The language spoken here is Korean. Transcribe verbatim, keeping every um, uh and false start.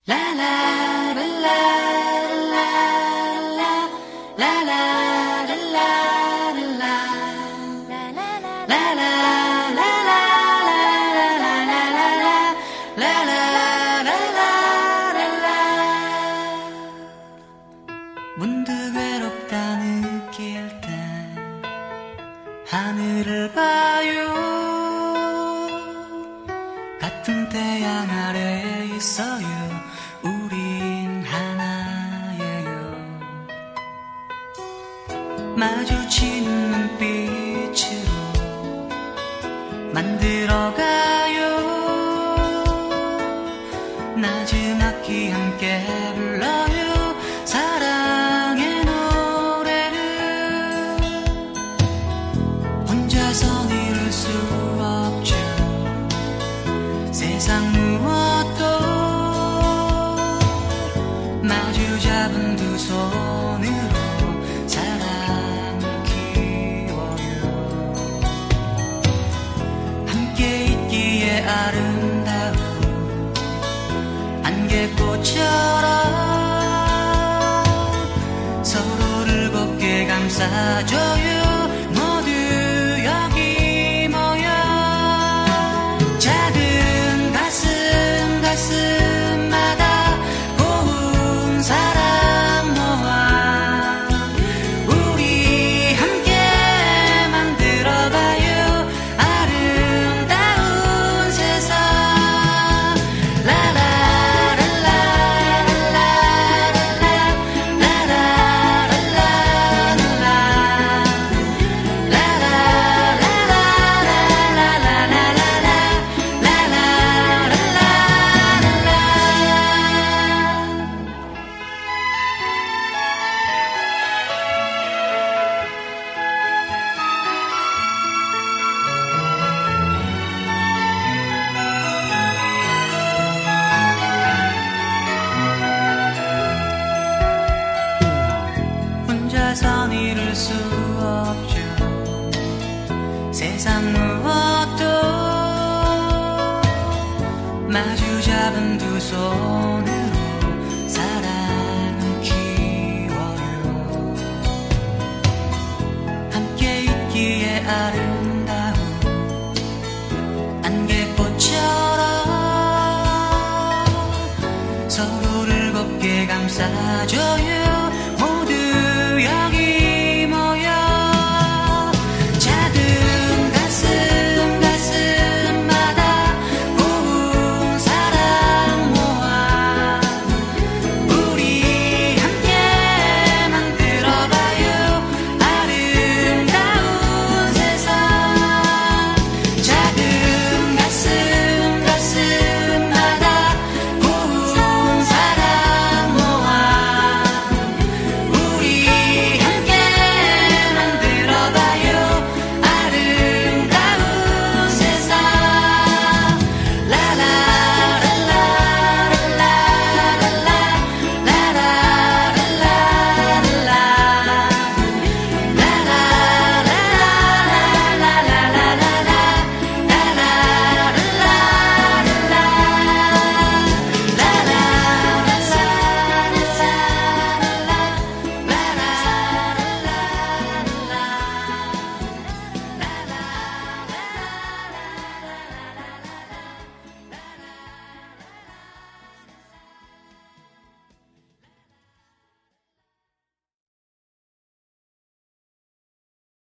문득 외롭다 느낄 때 하늘을 봐요. 같은 태양 아래에 있어요. 우린 하나예요. 마주치는 눈빛으로 만들어가요. 낮은 악기 함께 불러요. 사랑의 노래를 혼자선 이룰 수 없죠. 세상 무엇도 마주 잡은 두 손으로 사랑 키워요. 함께 있기에 아름다운 안개꽃처럼 서로를 곱게 감싸줘요. 모두 여기 모여 작은 가슴 가슴마다 고운 사랑 모아 우리 함께 만들어봐요. 아름다운 세상. 혼자선 이룰 수 없죠. 세상 무엇도 마주 잡은 두 손으로 사랑을 키워요. 함께 있기에 아름다운 안개꽃처럼 서로를 곱게 감싸줘요.